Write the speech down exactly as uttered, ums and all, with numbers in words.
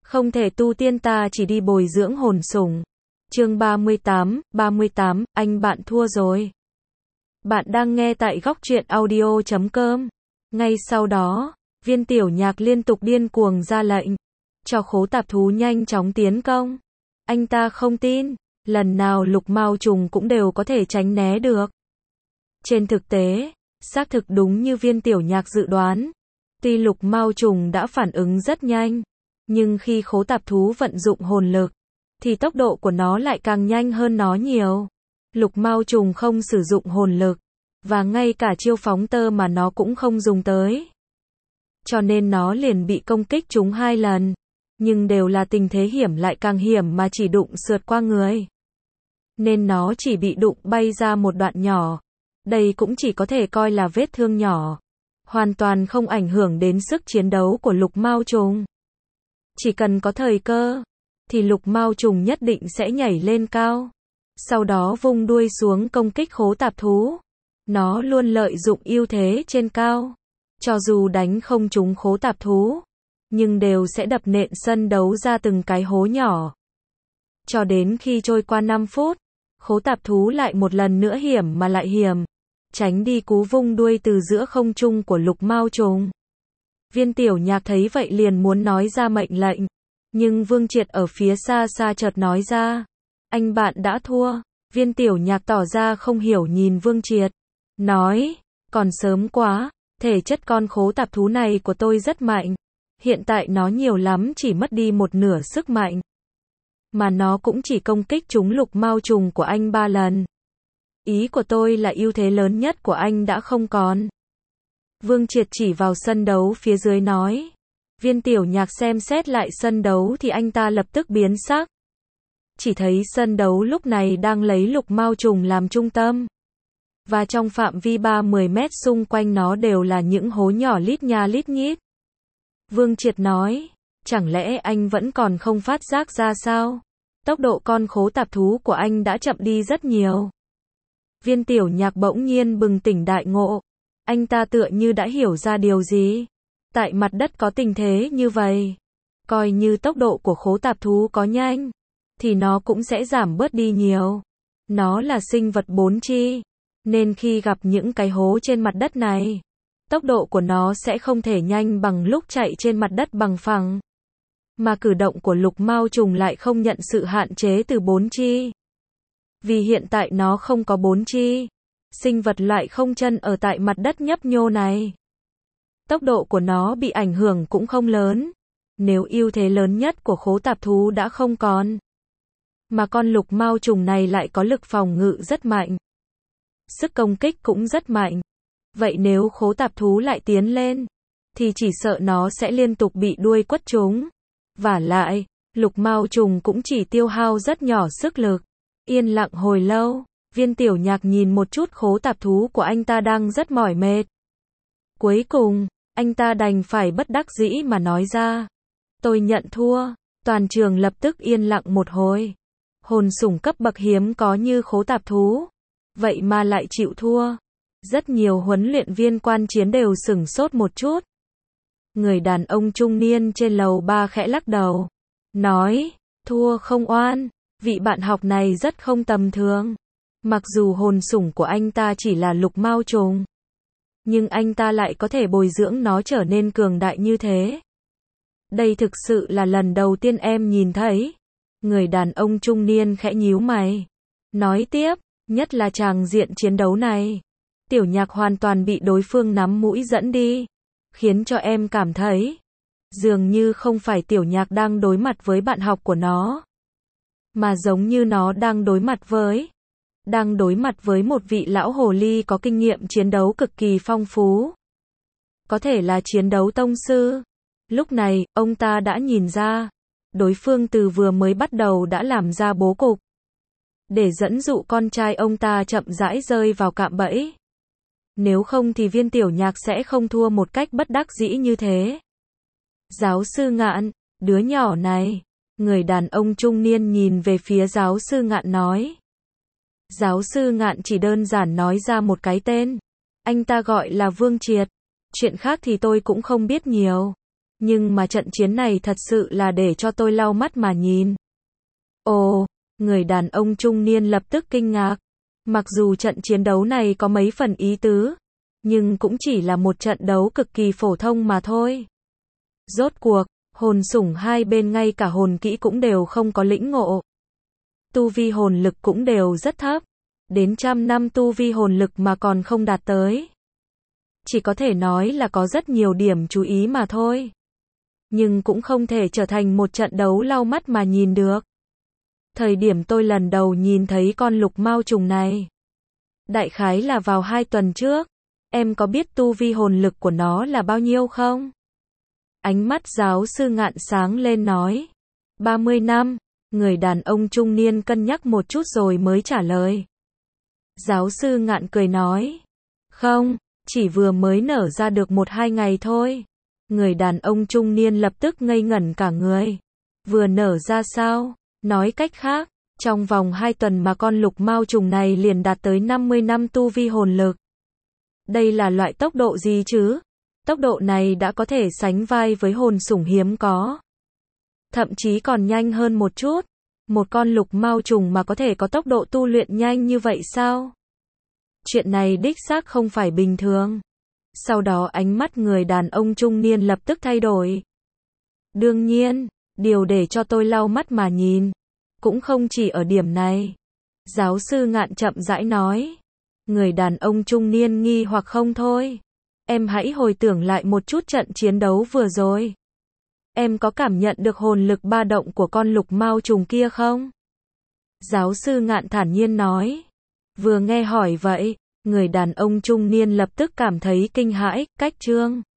Không thể tu tiên ta chỉ đi bồi dưỡng hồn sủng. Chương ba mươi tám, ba mươi tám, anh bạn thua rồi. Bạn đang nghe tại góc truyện audio chấm com. Ngay sau đó, Viên Tiểu Nhạc liên tục điên cuồng ra lệnh, cho khố tạp thú nhanh chóng tiến công. Anh ta không tin, lần nào Lục Mao Trùng cũng đều có thể tránh né được. Trên thực tế, xác thực đúng như Viên Tiểu Nhạc dự đoán. Tuy Lục Mao Trùng đã phản ứng rất nhanh, nhưng khi khố tạp thú vận dụng hồn lực, thì tốc độ của nó lại càng nhanh hơn nó nhiều. Lục Mao Trùng không sử dụng hồn lực, và ngay cả chiêu phóng tơ mà nó cũng không dùng tới. Cho nên nó liền bị công kích trúng hai lần, nhưng đều là tình thế hiểm lại càng hiểm mà chỉ đụng sượt qua người. Nên nó chỉ bị đụng bay ra một đoạn nhỏ. Đây cũng chỉ có thể coi là vết thương nhỏ, hoàn toàn không ảnh hưởng đến sức chiến đấu của Lục Mao Trùng. Chỉ cần có thời cơ, thì Lục Mao Trùng nhất định sẽ nhảy lên cao, sau đó vung đuôi xuống công kích khố tạp thú. Nó luôn lợi dụng ưu thế trên cao, cho dù đánh không trúng khố tạp thú, nhưng đều sẽ đập nện sân đấu ra từng cái hố nhỏ. Cho đến khi trôi qua năm phút, khố tạp thú lại một lần nữa hiểm mà lại hiểm, tránh đi cú vung đuôi từ giữa không trung của Lục Mao Trùng. Viên Tiểu Nhạc thấy vậy liền muốn nói ra mệnh lệnh, nhưng Vương Triệt ở phía xa xa chợt nói ra, anh bạn đã thua. Viên Tiểu Nhạc tỏ ra không hiểu nhìn Vương Triệt, nói, còn sớm quá, thể chất con khố tạp thú này của tôi rất mạnh, hiện tại nó nhiều lắm chỉ mất đi một nửa sức mạnh, mà nó cũng chỉ công kích trúng Lục Mao Trùng của anh ba lần. Ý của tôi là ưu thế lớn nhất của anh đã không còn. Vương Triệt chỉ vào sân đấu phía dưới nói. Viên Tiểu Nhạc xem xét lại sân đấu thì anh ta lập tức biến sắc. Chỉ thấy sân đấu lúc này đang lấy Lục Mao Trùng làm trung tâm, và trong phạm vi ba mươi mét xung quanh nó đều là những hố nhỏ lít nha lít nhít. Vương Triệt nói, chẳng lẽ anh vẫn còn không phát giác ra sao? Tốc độ con khố tạp thú của anh đã chậm đi rất nhiều. Viên Tiểu Nhạc bỗng nhiên bừng tỉnh đại ngộ. Anh ta tựa như đã hiểu ra điều gì. Tại mặt đất có tình thế như vậy, coi như tốc độ của khố tạp thú có nhanh, thì nó cũng sẽ giảm bớt đi nhiều. Nó là sinh vật bốn chi, nên khi gặp những cái hố trên mặt đất này, tốc độ của nó sẽ không thể nhanh bằng lúc chạy trên mặt đất bằng phẳng. Mà cử động của Lục Mao Trùng lại không nhận sự hạn chế từ bốn chi. Vì hiện tại nó không có bốn chi, sinh vật loại không chân ở tại mặt đất nhấp nhô này. Tốc độ của nó bị ảnh hưởng cũng không lớn, nếu ưu thế lớn nhất của khố tạp thú đã không còn. Mà con Lục Mao Trùng này lại có lực phòng ngự rất mạnh, sức công kích cũng rất mạnh. Vậy nếu khố tạp thú lại tiến lên, thì chỉ sợ nó sẽ liên tục bị đuôi quất trúng. Vả lại, Lục Mao Trùng cũng chỉ tiêu hao rất nhỏ sức lực. Yên lặng hồi lâu, Viên Tiểu Nhạc nhìn một chút khố tạp thú của anh ta đang rất mỏi mệt. Cuối cùng, anh ta đành phải bất đắc dĩ mà nói ra, tôi nhận thua. Toàn trường lập tức yên lặng một hồi. Hồn sủng cấp bậc hiếm có như khố tạp thú, vậy mà lại chịu thua. Rất nhiều huấn luyện viên quan chiến đều sửng sốt một chút. Người đàn ông trung niên trên lầu ba khẽ lắc đầu, nói, thua không oan, vị bạn học này rất không tầm thường. Mặc dù hồn sủng của anh ta chỉ là Lục Mao Trùng, nhưng anh ta lại có thể bồi dưỡng nó trở nên cường đại như thế. Đây thực sự là lần đầu tiên em nhìn thấy. Người đàn ông trung niên khẽ nhíu mày, nói tiếp, nhất là tràng diện chiến đấu này. Tiểu Nhạc hoàn toàn bị đối phương nắm mũi dẫn đi, khiến cho em cảm thấy, dường như không phải Tiểu Nhạc đang đối mặt với bạn học của nó, mà giống như nó đang đối mặt với, đang đối mặt với một vị lão hồ ly có kinh nghiệm chiến đấu cực kỳ phong phú. Có thể là chiến đấu tông sư. Lúc này, ông ta đã nhìn ra, đối phương từ vừa mới bắt đầu đã làm ra bố cục, để dẫn dụ con trai ông ta chậm rãi rơi vào cạm bẫy. Nếu không thì Viên Tiểu Nhạc sẽ không thua một cách bất đắc dĩ như thế. Giáo sư Ngạn, đứa nhỏ này. Người đàn ông trung niên nhìn về phía giáo sư Ngạn nói. Giáo sư Ngạn chỉ đơn giản nói ra một cái tên. Anh ta gọi là Vương Triệt. Chuyện khác thì tôi cũng không biết nhiều. Nhưng mà trận chiến này thật sự là để cho tôi lau mắt mà nhìn. Ồ, người đàn ông trung niên lập tức kinh ngạc. Mặc dù trận chiến đấu này có mấy phần ý tứ, nhưng cũng chỉ là một trận đấu cực kỳ phổ thông mà thôi. Rốt cuộc, hồn sủng hai bên ngay cả hồn kỹ cũng đều không có lĩnh ngộ. Tu vi hồn lực cũng đều rất thấp. Đến trăm năm tu vi hồn lực mà còn không đạt tới. Chỉ có thể nói là có rất nhiều điểm chú ý mà thôi. Nhưng cũng không thể trở thành một trận đấu lau mắt mà nhìn được. Thời điểm tôi lần đầu nhìn thấy con lục mao trùng này, đại khái là vào hai tuần trước. Em có biết tu vi hồn lực của nó là bao nhiêu không? Ánh mắt giáo sư Ngạn sáng lên nói. ba mươi năm, người đàn ông trung niên cân nhắc một chút rồi mới trả lời. Giáo sư Ngạn cười nói. Không, chỉ vừa mới nở ra được một hai ngày thôi. Người đàn ông trung niên lập tức ngây ngẩn cả người. Vừa nở ra sao? Nói cách khác, trong vòng hai tuần mà con lục mao trùng này liền đạt tới năm mươi năm tu vi hồn lực. Đây là loại tốc độ gì chứ? Tốc độ này đã có thể sánh vai với hồn sủng hiếm có. Thậm chí còn nhanh hơn một chút. Một con lục mao trùng mà có thể có tốc độ tu luyện nhanh như vậy sao? Chuyện này đích xác không phải bình thường. Sau đó ánh mắt người đàn ông trung niên lập tức thay đổi. Đương nhiên, điều để cho tôi lau mắt mà nhìn cũng không chỉ ở điểm này. Giáo sư Ngạn chậm rãi nói. Người đàn ông trung niên nghi hoặc không thôi. Em hãy hồi tưởng lại một chút trận chiến đấu vừa rồi. Em có cảm nhận được hồn lực ba động của con lục mao trùng kia không? Giáo sư Ngạn thản nhiên nói. Vừa nghe hỏi vậy, người đàn ông trung niên lập tức cảm thấy kinh hãi. Cách chương